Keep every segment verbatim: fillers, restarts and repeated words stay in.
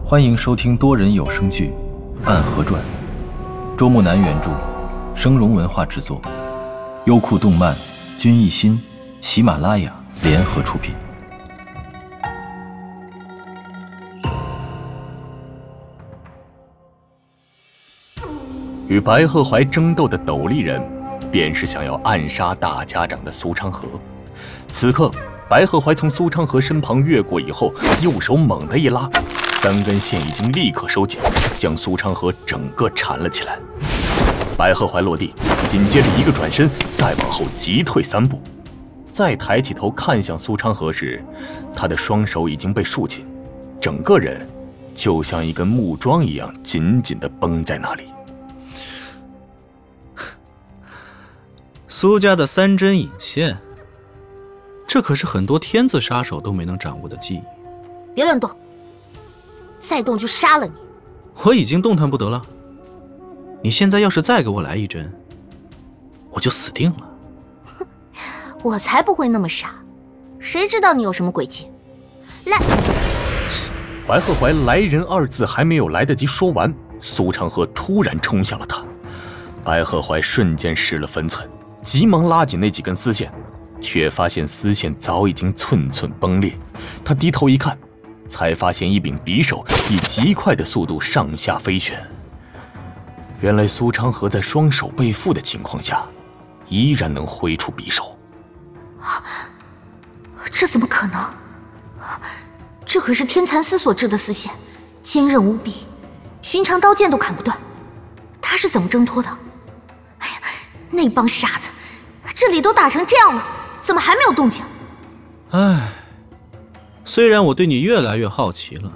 欢迎收听多人有声剧《暗河传》，周木南原著，声荣文化制作，优酷动漫、君艺心、喜马拉雅联合出品。 与白鹤怀争斗的斗笠人，便是想要暗杀大家长的苏昌河。此刻，白鹤怀从苏昌河身旁越过以后，右手猛地一拉，三根线已经立刻收紧，将苏昌河整个缠了起来。白鹤怀落地，紧接着一个转身，再往后急退三步。再抬起头看向苏昌河时，他的双手已经被束紧，整个人就像一根木桩一样紧紧地绷在那里。 苏家的三针引线，这可是很多天字杀手都没能掌握的技艺。 别乱动，再动就杀了你。 我已经动弹不得了，你现在要是再给我来一针，我就死定了。 哼，我才不会那么傻，谁知道你有什么诡计？来！ 白鹤怀来人二字还没有来得及说完，苏昌河突然冲向了他。白鹤怀瞬间失了分寸，急忙拉紧那几根丝线，却发现丝线早已经寸寸崩裂。他低头一看，才发现一柄匕首以极快的速度上下飞旋。原来苏昌河在双手被缚的情况下，依然能挥出匕首。 这怎么可能？这可是天蚕丝所制的丝线，坚韧无比，寻常刀剑都砍不断。他是怎么挣脱的？哎呀，那帮傻子，这里都打成这样了，怎么还没有动静？ 唉，虽然我对你越来越好奇了，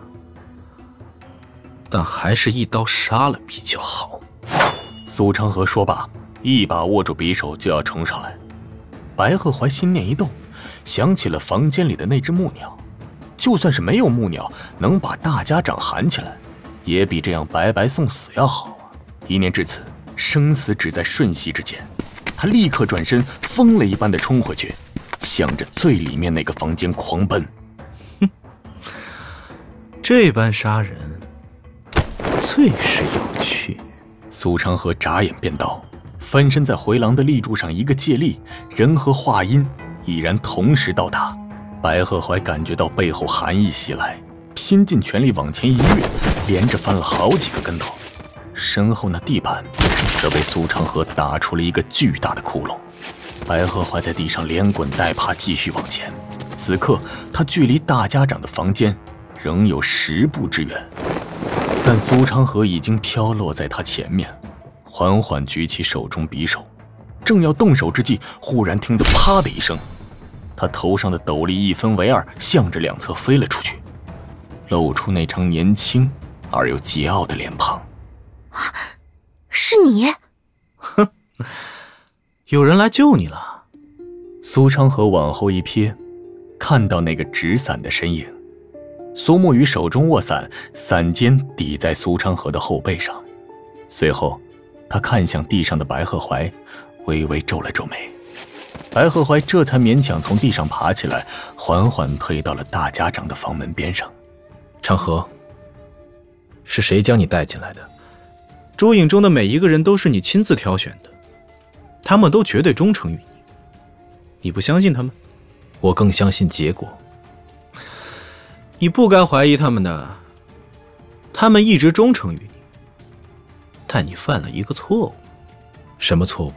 但还是一刀杀了比较好。 苏昌河说罢，一把握住匕首就要冲上来。白鹤怀心念一动，想起了房间里的那只木鸟，就算是没有木鸟能把大家长喊起来，也比这样白白送死要好啊。一念至此，生死只在瞬息之间，他立刻转身，疯了一般的冲回去，向着最里面那个房间狂奔。 哼，这般杀人最是有趣。 苏昌河眨眼便到，翻身在回廊的立柱上一个借力，人和话音已然同时到达。白鹤怀感觉到背后寒意袭来，拼尽全力往前一跃，连着翻了好几个跟头。身后那地板则被苏昌河打出了一个巨大的窟窿。白鹤怀在地上连滚带爬继续往前，此刻他距离大家长的房间仍有十步之远，但苏昌河已经飘落在他前面，缓缓举起手中匕首，正要动手之际，忽然听得啪的一声，他头上的斗笠一分为二，向着两侧飞了出去，露出那张年轻而又桀骜的脸庞。 啊，是你？ 哼，有人来救你了。 苏昌河往后一瞥，看到那个纸伞的身影。苏沐雨手中握伞，伞尖抵在苏昌河的后背上。随后，他看向地上的白鹤怀，微微皱了皱眉。白鹤怀这才勉强从地上爬起来，缓缓退到了大家长的房门边上。 昌河，是谁将你带进来的？ 朱影中的每一个人都是你亲自挑选的，他们都绝对忠诚于你。你不相信他们？ 我更相信结果。 你不该怀疑他们的，他们一直忠诚于你。但你犯了一个错误。 什么错误？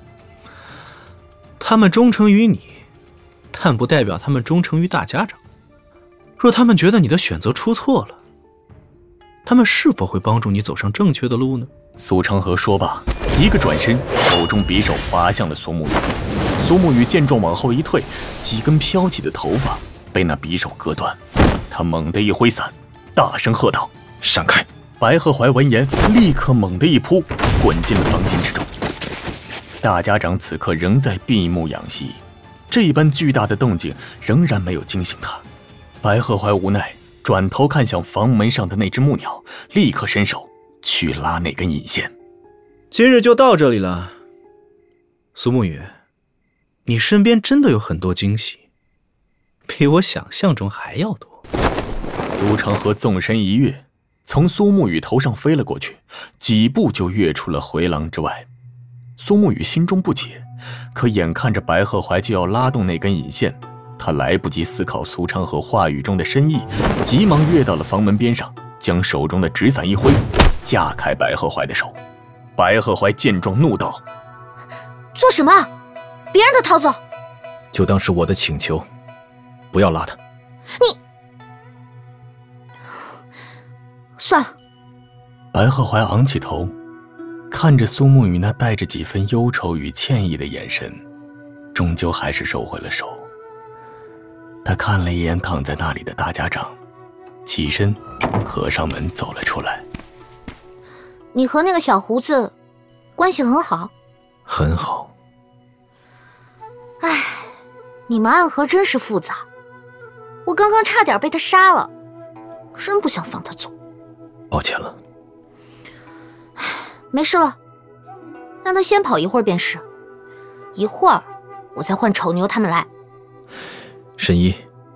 他们忠诚于你，但不代表他们忠诚于大家长。若他们觉得你的选择出错了，他们是否会帮助你走上正确的路呢？ 苏昌河说罢，一个转身，手中匕首划向了苏沐雨。苏沐雨见状往后一退，几根飘起的头发被那匕首割断。他猛地一挥伞，大声喝道：“ 闪开！” 白鹤怀闻言，立刻猛地一扑，滚进了房间之中。大家长此刻仍在闭目养息，这般巨大的动静仍然没有惊醒他。白鹤怀无奈，转头看向房门上的那只木鸟，立刻伸手去拉那根引线。 今日就到这里了。苏沐雨，你身边真的有很多惊喜，比我想象中还要多。 苏昌河纵身一跃， 从苏沐雨头上飞了过去，几步就跃出了回廊之外。苏沐雨心中不解，可眼看着白鹤怀就要拉动那根引线，他来不及思考苏昌河话语中的深意，急忙跃到了房门边上，将手中的纸伞一挥，架开白鹤怀的手。白鹤怀见状怒道： 做什么？别让他逃走！ 就当是我的请求，不要拉他。 你算了。 白鹤怀昂起头，看着苏沐雨那带着几分忧愁与歉意的眼神，终究还是收回了手。他看了一眼躺在那里的大家长，起身合上门走了出来。 你和那个小胡子关系很好？ 很好。 唉，你们暗河真是复杂，我刚刚差点被他杀了，真不想放他走。 抱歉了。 没事了，让他先跑一会儿便是，一会儿我再换丑牛他们来。 神医，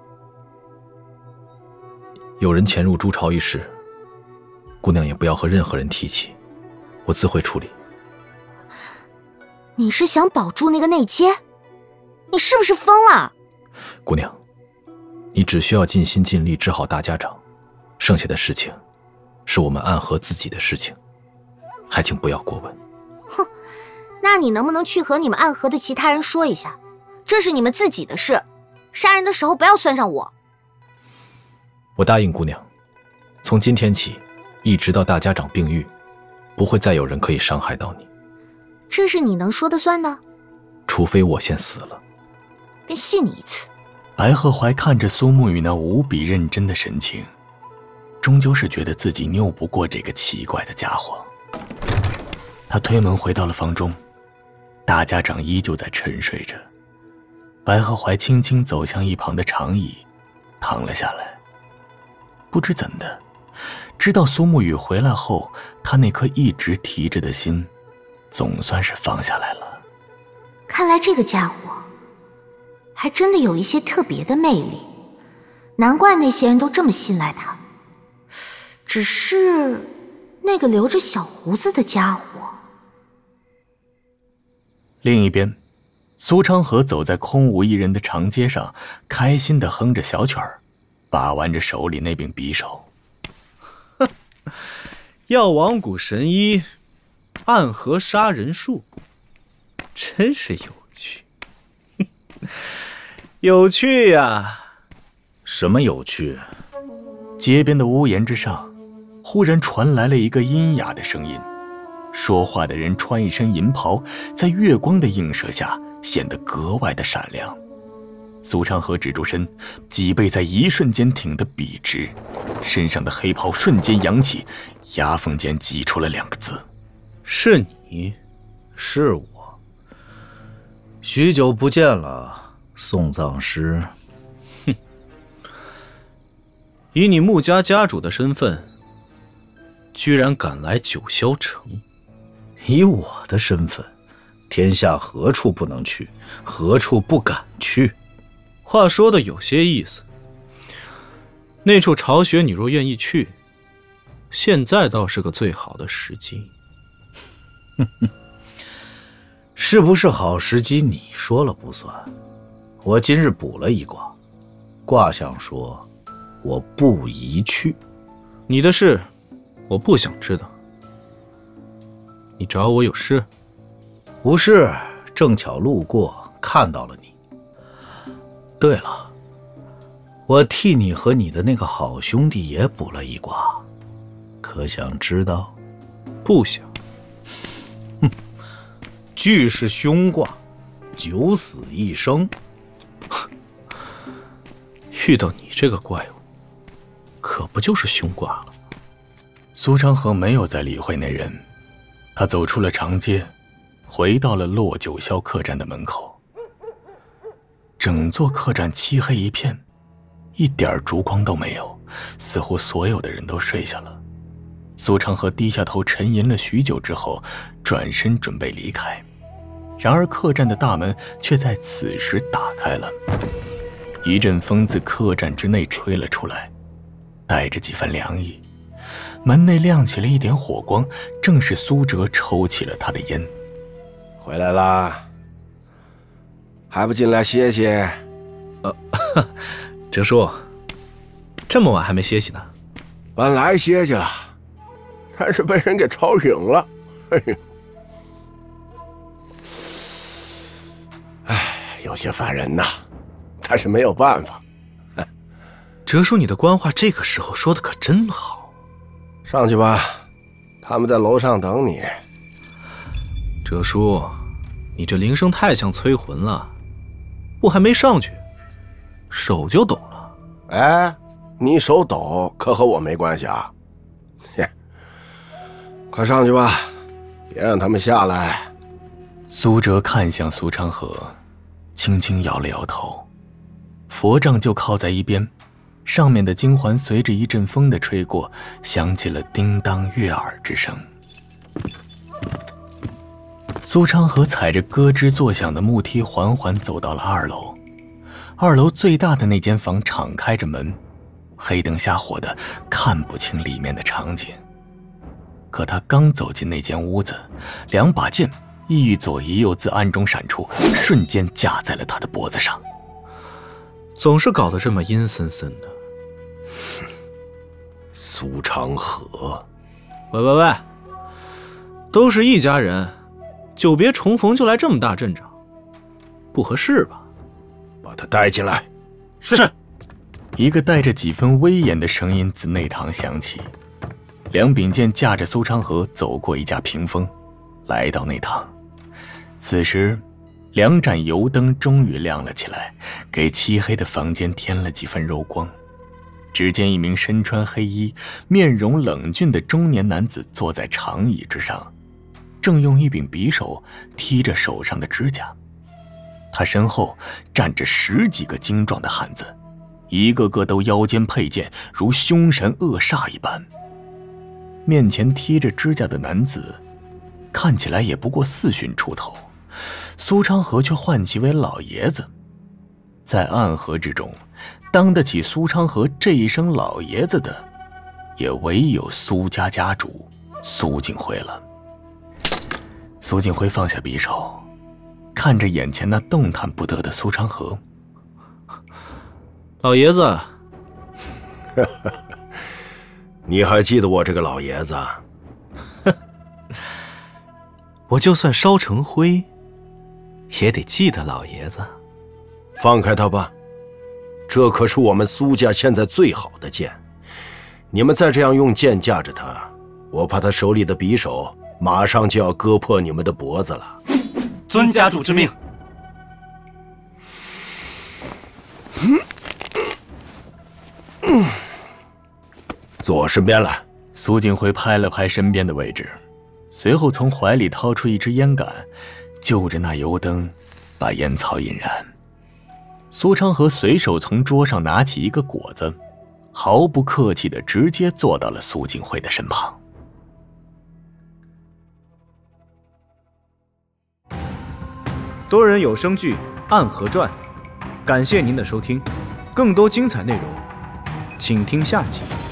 有人潜入朱巢一事，姑娘也不要和任何人提起，我自会处理。 你是想保住那个内奸？你是不是疯了？ 姑娘，你只需要尽心尽力治好大家长，剩下的事情是我们暗河自己的事情，还请不要过问。 哼，那你能不能去和你们暗河的其他人说一下，这是你们自己的事，杀人的时候不要算上我。 我答应姑娘，从今天起一直到大家长病愈，不会再有人可以伤害到你。 这是你能说的算的？ 除非我先死了， 便信你一次。 白鹤怀看着苏沐雨那无比认真的神情，终究是觉得自己拗不过这个奇怪的家伙。他推门回到了房中，大家长依旧在沉睡着。白鹤怀轻轻走向一旁的长椅，躺了下来。不知怎的，知道苏沐雨回来后，他那颗一直提着的心总算是放下来了。 看来这个家伙还真的有一些特别的魅力，难怪那些人都这么信赖他。只是那个留着小胡子的家伙…… 另一边，苏昌河走在空无一人的长街上，开心地哼着小曲儿，把玩着手里那柄匕首。 药王谷神医，暗河杀人术，真是有趣。有趣呀！ 什么有趣？ 街边的屋檐之上，忽然传来了一个阴哑的声音。说话的人穿一身银袍，在月光的映射下显得格外的闪亮。苏昌河止住身，脊背在一瞬间挺得笔直，身上的黑袍瞬间扬起，牙缝间挤出了两个字： 是你。 是我。许久不见了，宋藏师。 哼，以你穆家家主的身份，居然敢来九霄城。 以我的身份，天下何处不能去，何处不敢去。 话说的有些意思。那处巢穴你若愿意去，现在倒是个最好的时机。 是不是好时机你说了不算。我今日卜了一卦，卦象说我不宜去。 你的事我不想知道。你找我有事？ 无事，正巧路过看到了你。对了，我替你和你的那个好兄弟也卜了一卦，可想知道？ 不想。 哼，俱是凶卦，九死一生。 遇到你这个怪物，可不就是凶卦了？ 苏昌河没有再理会那人，他走出了长街，回到了洛九霄客栈的门口。整座客栈漆黑一片，一点烛光都没有，似乎所有的人都睡下了。苏昌河低下头沉吟了许久之后，转身准备离开。然而客栈的大门却在此时打开了，一阵风自客栈之内吹了出来，带着几分凉意。 门内亮起了一点火光，正是苏哲抽起了他的烟。 回来啦，还不进来歇歇？ 呃，哲叔，这么晚还没歇息呢？ 本来歇息了，但是被人给吵醒了。哎，有些烦人呐，但是没有办法。 哲叔，你的官话这个时候说的可真好。 上去吧，他们在楼上等你。 哲叔，你这铃声太像催魂了，我还没上去，手就抖了。 哎，你手抖可和我没关系啊！嘿，快上去吧，别让他们下来。 苏哲看向苏昌河，轻轻摇了摇头。佛杖就靠在一边，上面的金环随着一阵风的吹过，响起了叮当悦耳之声。苏昌河踩着咯吱作响的木梯缓缓走到了二楼。二楼最大的那间房敞开着门，黑灯瞎火的看不清里面的场景。可他刚走进那间屋子，两把剑一左一右自暗中闪出，瞬间架在了他的脖子上。 总是搞得这么阴森森的。 苏昌河， 喂喂喂，都是一家人，久别重逢就来这么大阵仗，不合适吧？ 把他带进来。 是。一个带着几分威严的声音自内堂响起。梁秉剑驾着苏昌河走过一架屏风，来到内堂。此时两盏油灯终于亮了起来，给漆黑的房间添了几分柔光。只见一名身穿黑衣、面容冷峻的中年男子坐在长椅之上，正用一柄匕首剔着手上的指甲。他身后站着十几个精壮的汉子，一个个都腰间佩剑，如凶神恶煞一般。面前剔着指甲的男子看起来也不过四旬出头，苏昌河却唤其为老爷子。在暗河之中，当得起苏昌河这一声老爷子的，也唯有苏家家主苏景辉了。苏景辉放下匕首，看着眼前那动弹不得的苏昌河。 老爷子， 你还记得我这个老爷子？ 我就算烧成灰，也得记得老爷子。 放开他吧，这可是我们苏家现在最好的剑。你们再这样用剑架着他，我怕他手里的匕首马上就要割破你们的脖子了。 遵家主之命。 嗯嗯，坐我身边来。 苏景辉拍了拍身边的位置，随后从怀里掏出一支烟杆，就着那油灯，把烟草引燃。苏昌河随手从桌上拿起一个果子，毫不客气地直接坐到了苏景辉的身旁。 多人有声剧《暗河传》，感谢您的收听，更多精彩内容，请听下集。